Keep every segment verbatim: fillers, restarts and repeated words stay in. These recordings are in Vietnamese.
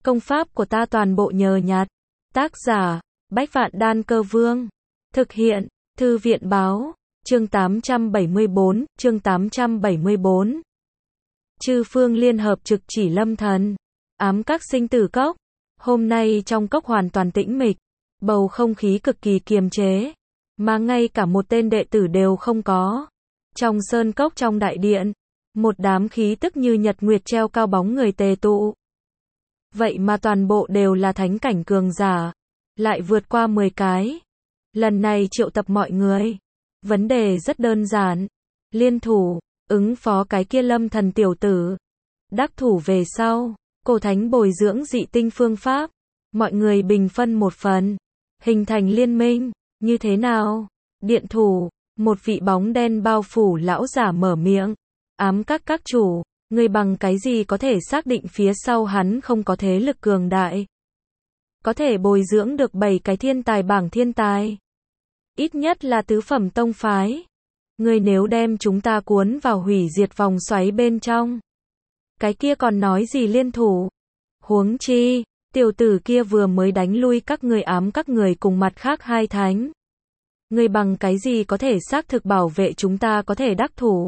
Công pháp của ta toàn bộ nhờ nhặt. Tác giả, Bách Vạn Đan Cơ Vương. Thực hiện, Thư viện báo, chương tám trăm bảy mươi bốn, chương tám trăm bảy mươi bốn. Chư phương liên hợp trực chỉ lâm thần. Ám các sinh tử cốc. Hôm nay trong cốc hoàn toàn tĩnh mịch. Bầu không khí cực kỳ kiềm chế. Mà ngay cả một tên đệ tử đều không có. Trong sơn cốc trong đại điện. Một đám khí tức như nhật nguyệt treo cao bóng người tề tụ. Vậy mà toàn bộ đều là thánh cảnh cường giả. Lại vượt qua mười cái. Lần này triệu tập mọi người. Vấn đề rất đơn giản. Liên thủ, ứng phó cái kia lâm thần tiểu tử. Đắc thủ về sau, cổ thánh bồi dưỡng dị tinh phương pháp. Mọi người bình phân một phần. Hình thành liên minh, như thế nào? Điện thủ, một vị bóng đen bao phủ lão giả mở miệng. Ám các các chủ, người bằng cái gì có thể xác định phía sau hắn không có thế lực cường đại? Có thể bồi dưỡng được bảy cái thiên tài bảng thiên tài. Ít nhất là tứ phẩm tông phái. Người nếu đem chúng ta cuốn vào hủy diệt vòng xoáy bên trong. Cái kia còn nói gì liên thủ? Huống chi, tiểu tử kia vừa mới đánh lui các người ám các người cùng mặt khác hai thánh. Người bằng cái gì có thể xác thực bảo vệ chúng ta có thể đắc thủ?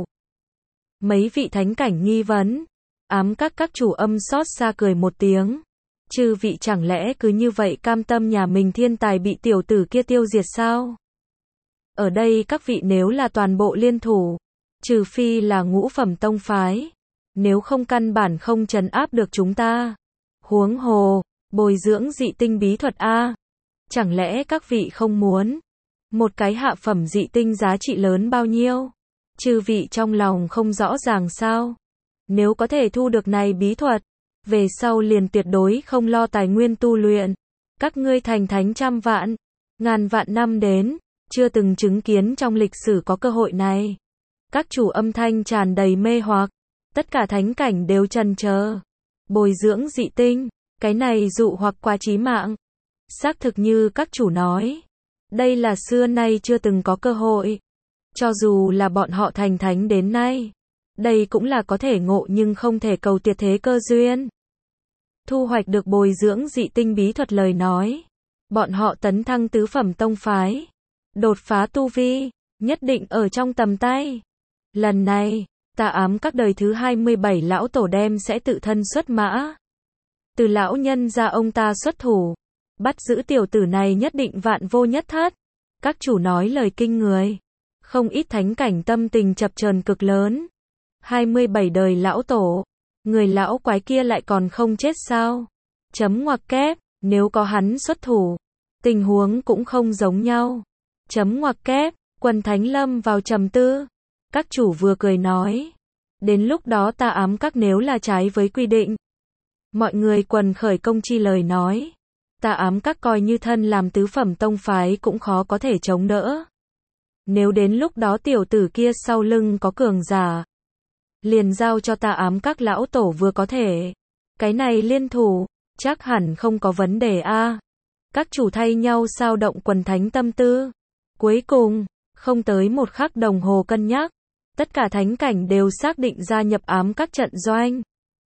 Mấy vị thánh cảnh nghi vấn. Ám các các chủ âm xót xa cười một tiếng. Chư vị chẳng lẽ cứ như vậy cam tâm nhà mình thiên tài bị tiểu tử kia tiêu diệt sao? Ở đây các vị nếu là toàn bộ liên thủ, trừ phi là ngũ phẩm tông phái, nếu không căn bản không trấn áp được chúng ta. Huống hồ, bồi dưỡng dị tinh bí thuật a, chẳng lẽ các vị không muốn? Một cái hạ phẩm dị tinh giá trị lớn bao nhiêu? Chư vị trong lòng không rõ ràng sao? Nếu có thể thu được này bí thuật, về sau liền tuyệt đối không lo tài nguyên tu luyện. Các ngươi thành thánh trăm vạn, ngàn vạn năm đến, chưa từng chứng kiến trong lịch sử có cơ hội này. Các chủ âm thanh tràn đầy mê hoặc, tất cả thánh cảnh đều chần chờ. Bồi dưỡng dị tinh, cái này dụ hoặc quá chí mạng. Xác thực như các chủ nói, đây là xưa nay chưa từng có cơ hội. Cho dù là bọn họ thành thánh đến nay, đây cũng là có thể ngộ nhưng không thể cầu tuyệt thế cơ duyên. Thu hoạch được bồi dưỡng dị tinh bí thuật lời nói, bọn họ tấn thăng tứ phẩm tông phái, đột phá tu vi, nhất định ở trong tầm tay. Lần này, ta ám các đời thứ hai mươi bảy lão tổ đem sẽ tự thân xuất mã. Từ lão nhân ra ông ta xuất thủ, bắt giữ tiểu tử này nhất định vạn vô nhất thất. Các chủ nói lời kinh người, không ít thánh cảnh tâm tình chập chờn cực lớn. hai mươi bảy đời lão tổ, người lão quái kia lại còn không chết sao? Chấm ngoặc kép, nếu có hắn xuất thủ, tình huống cũng không giống nhau. Chấm ngoặc kép, quần thánh lâm vào trầm tư. Các chủ vừa cười nói, đến lúc đó ta ám các nếu là trái với quy định. Mọi người quần khởi công chi lời nói, ta ám các coi như thân làm tứ phẩm tông phái cũng khó có thể chống đỡ. Nếu đến lúc đó tiểu tử kia sau lưng có cường giả, liền giao cho ta ám các lão tổ vừa có thể. Cái này liên thủ, chắc hẳn không có vấn đề a. Các chủ thay nhau sao động quần thánh tâm tư. Cuối cùng, không tới một khắc đồng hồ cân nhắc, tất cả thánh cảnh đều xác định gia nhập ám các trận doanh.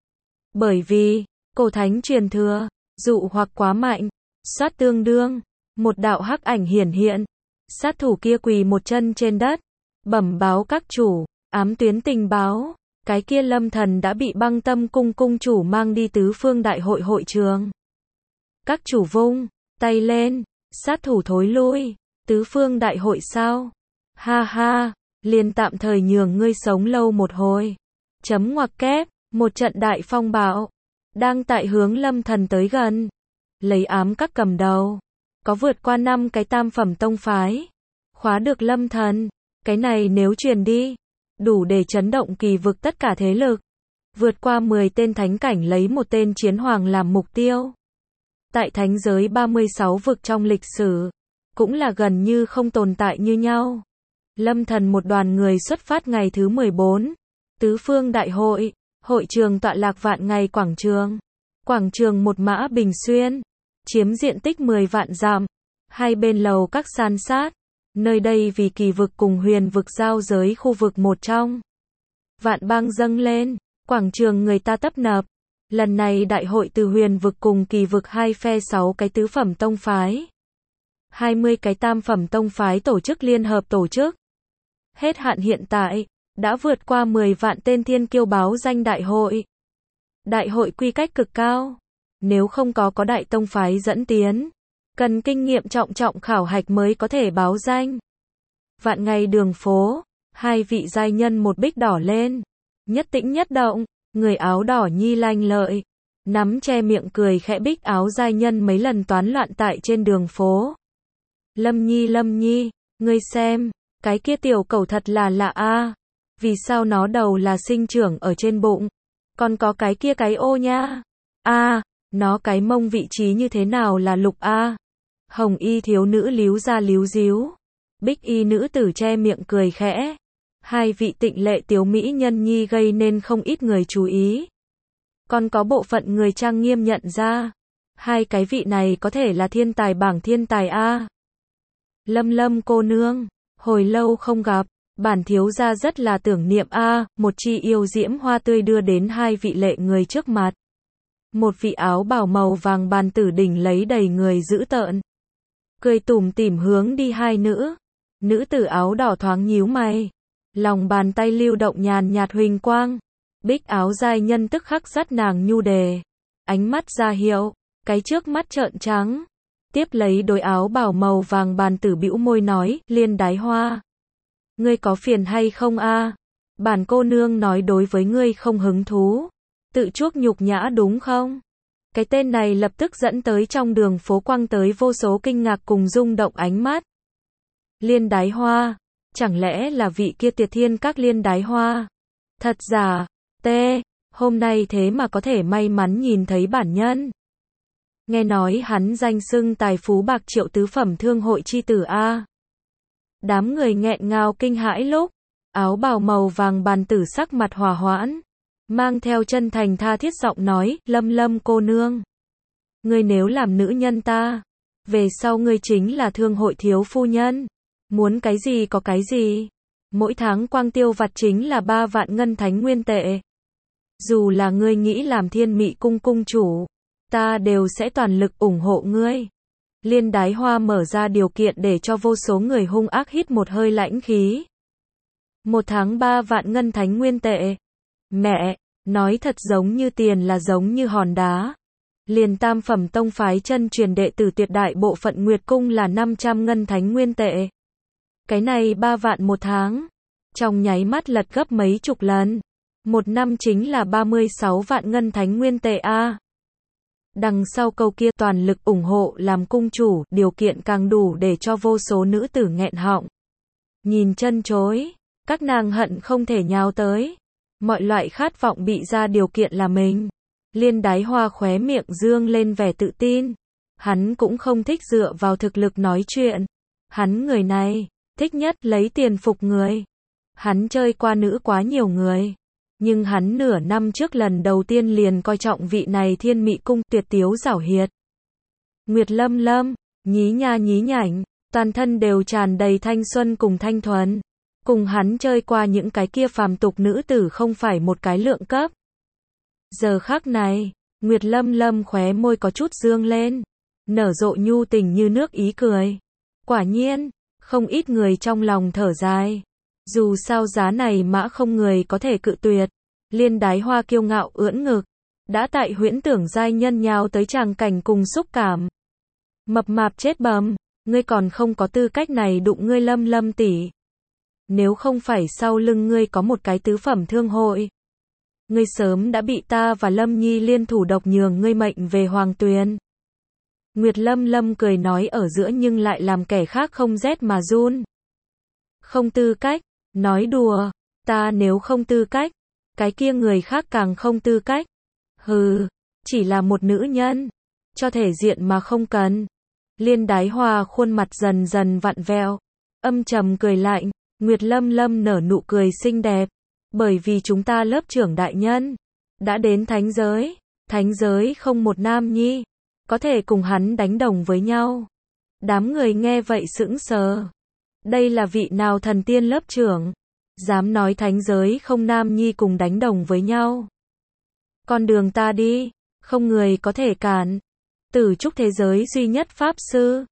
Bởi vì, cổ thánh truyền thừa, dụ hoặc quá mạnh, sát tương đương, một đạo hắc ảnh hiển hiện, sát thủ kia quỳ một chân trên đất, bẩm báo các chủ, ám tuyến tình báo, cái kia lâm thần đã bị băng tâm cung cung chủ mang đi tứ phương đại hội hội trường. Các chủ vung tay lên, sát thủ thối lui. Tứ phương đại hội sao? Ha ha, liền tạm thời nhường ngươi sống lâu một hồi. Chấm ngoặc kép, một trận đại phong bạo, đang tại hướng lâm thần tới gần. Lấy ám các cầm đầu, có vượt qua năm cái tam phẩm tông phái. Khóa được lâm thần, cái này nếu truyền đi, đủ để chấn động kỳ vực tất cả thế lực. Vượt qua mười tên thánh cảnh lấy một tên chiến hoàng làm mục tiêu. Tại thánh giới ba mươi sáu vực trong lịch sử, cũng là gần như không tồn tại như nhau. Lâm thần một đoàn người xuất phát ngày thứ mười bốn. Tứ phương đại hội, hội trường tọa lạc vạn ngày quảng trường. Quảng trường một mã bình xuyên, chiếm diện tích mười vạn dặm. Hai bên lầu các san sát. Nơi đây vì kỳ vực cùng huyền vực giao giới khu vực một trong. Vạn bang dâng lên, quảng trường người ta tấp nập. Lần này đại hội từ huyền vực cùng kỳ vực hai phe sáu cái tứ phẩm tông phái, hai mươi cái tam phẩm tông phái tổ chức liên hợp tổ chức. Hết hạn hiện tại, đã vượt qua mười vạn tên thiên kiêu báo danh đại hội. Đại hội quy cách cực cao. Nếu không có có đại tông phái dẫn tiến, cần kinh nghiệm trọng trọng khảo hạch mới có thể báo danh. Vạn ngày đường phố, hai vị giai nhân một bích đỏ lên. Nhất tĩnh nhất động, người áo đỏ nhi lanh lợi. Nắm che miệng cười khẽ bích áo giai nhân mấy lần toán loạn tại trên đường phố. Lâm Nhi Lâm Nhi, ngươi xem, cái kia tiểu cẩu thật là lạ a. Vì sao nó đầu là sinh trưởng ở trên bụng, còn có cái kia cái ô nha. A, nó cái mông vị trí như thế nào là lục a. Hồng y thiếu nữ líu ra líu díu. Bích y nữ tử che miệng cười khẽ. Hai vị tịnh lệ tiểu mỹ nhân nhi gây nên không ít người chú ý. Còn có bộ phận người trang nghiêm nhận ra, hai cái vị này có thể là thiên tài bảng thiên tài a. Lâm Lâm cô nương, hồi lâu không gặp, bản thiếu gia rất là tưởng niệm a. Một chi yêu diễm hoa tươi đưa đến hai vị lệ người trước mặt. Một vị áo bào màu vàng bàn tử đỉnh lấy đầy người dữ tợn, cười tủm tỉm hướng đi hai nữ. Nữ tử áo đỏ thoáng nhíu mày, lòng bàn tay lưu động nhàn nhạt huỳnh quang. Bích áo giai nhân tức khắc dắt nàng nhu đề, ánh mắt ra hiệu, cái trước mắt trợn trắng. Tiếp lấy đôi áo bào màu vàng bàn tử bĩu môi nói, Liên Đái Hoa, ngươi có phiền hay không a? Bản cô nương nói đối với ngươi không hứng thú, tự chuốc nhục nhã đúng không? Cái tên này lập tức dẫn tới trong đường phố quăng tới vô số kinh ngạc cùng rung động ánh mắt. Liên Đái Hoa, chẳng lẽ là vị kia Tiệt Thiên Các Liên Đái Hoa? Thật giả, tê, hôm nay thế mà có thể may mắn nhìn thấy bản nhân. Nghe nói hắn danh xưng tài phú bạc triệu tứ phẩm thương hội chi tử a. Đám người nghẹn ngào kinh hãi lúc, áo bào màu vàng bàn tử sắc mặt hòa hoãn, mang theo chân thành tha thiết giọng nói, Lâm Lâm cô nương, ngươi nếu làm nữ nhân ta, về sau ngươi chính là thương hội thiếu phu nhân, muốn cái gì có cái gì. Mỗi tháng quang tiêu vặt chính là ba vạn ngân thánh nguyên tệ. Dù là ngươi nghĩ làm Thiên Mị cung cung chủ, ta đều sẽ toàn lực ủng hộ ngươi. Liên Đái Hoa mở ra điều kiện để cho vô số người hung ác hít một hơi lãnh khí. Một tháng ba vạn ngân thánh nguyên tệ. Mẹ, nói thật giống như tiền là giống như hòn đá. Liền tam phẩm tông phái chân truyền đệ tử tuyệt đại bộ phận Nguyệt cung là năm trăm ngân thánh nguyên tệ. Cái này ba vạn một tháng, trong nháy mắt lật gấp mấy chục lần. Một năm chính là ba mươi sáu vạn ngân thánh nguyên tệ a. Đằng sau câu kia toàn lực ủng hộ làm cung chủ, điều kiện càng đủ để cho vô số nữ tử nghẹn họng. Nhìn chân chối, các nàng hận không thể nhào tới. Mọi loại khát vọng bị ra điều kiện là mình. Liên Đái Hoa khóe miệng dương lên vẻ tự tin. Hắn cũng không thích dựa vào thực lực nói chuyện. Hắn người này, thích nhất lấy tiền phục người. Hắn chơi qua nữ quá nhiều người. Nhưng hắn nửa năm trước lần đầu tiên liền coi trọng vị này Thiên Mị cung tuyệt tiếu giảo hiệt. Nguyệt Lâm Lâm, nhí nha nhí nhảnh, toàn thân đều tràn đầy thanh xuân cùng thanh thuần. Cùng hắn chơi qua những cái kia phàm tục nữ tử không phải một cái lượng cấp. Giờ khắc này, Nguyệt Lâm Lâm khóe môi có chút dương lên, nở rộ nhu tình như nước ý cười. Quả nhiên, không ít người trong lòng thở dài. Dù sao giá này mã không người có thể cự tuyệt. Liên Đái Hoa kiêu ngạo ưỡn ngực, đã tại huyễn tưởng giai nhân nhào tới tràng cảnh cùng xúc cảm. Mập mạp chết bầm, ngươi còn không có tư cách này đụng ngươi Lâm Lâm tỷ. Nếu không phải sau lưng ngươi có một cái tứ phẩm thương hội, ngươi sớm đã bị ta và Lâm Nhi liên thủ độc nhường ngươi mệnh về Hoàng Tuyền. Nguyệt Lâm Lâm cười nói ở giữa nhưng lại làm kẻ khác không rét mà run. Không tư cách, nói đùa, ta nếu không tư cách, cái kia người khác càng không tư cách. Hừ, chỉ là một nữ nhân, cho thể diện mà không cần. Liên Đái Hoa khuôn mặt dần dần vặn vẹo, âm trầm cười lạnh. Nguyệt Lâm Lâm nở nụ cười xinh đẹp, bởi vì chúng ta lớp trưởng đại nhân đã đến thánh giới, thánh giới không một nam nhi có thể cùng hắn đánh đồng với nhau. Đám người nghe vậy sững sờ. Đây là vị nào thần tiên lớp trưởng, dám nói thánh giới không nam nhi cùng đánh đồng với nhau. con đường ta đi, không người có thể cản. Tử trúc thế giới duy nhất Pháp Sư.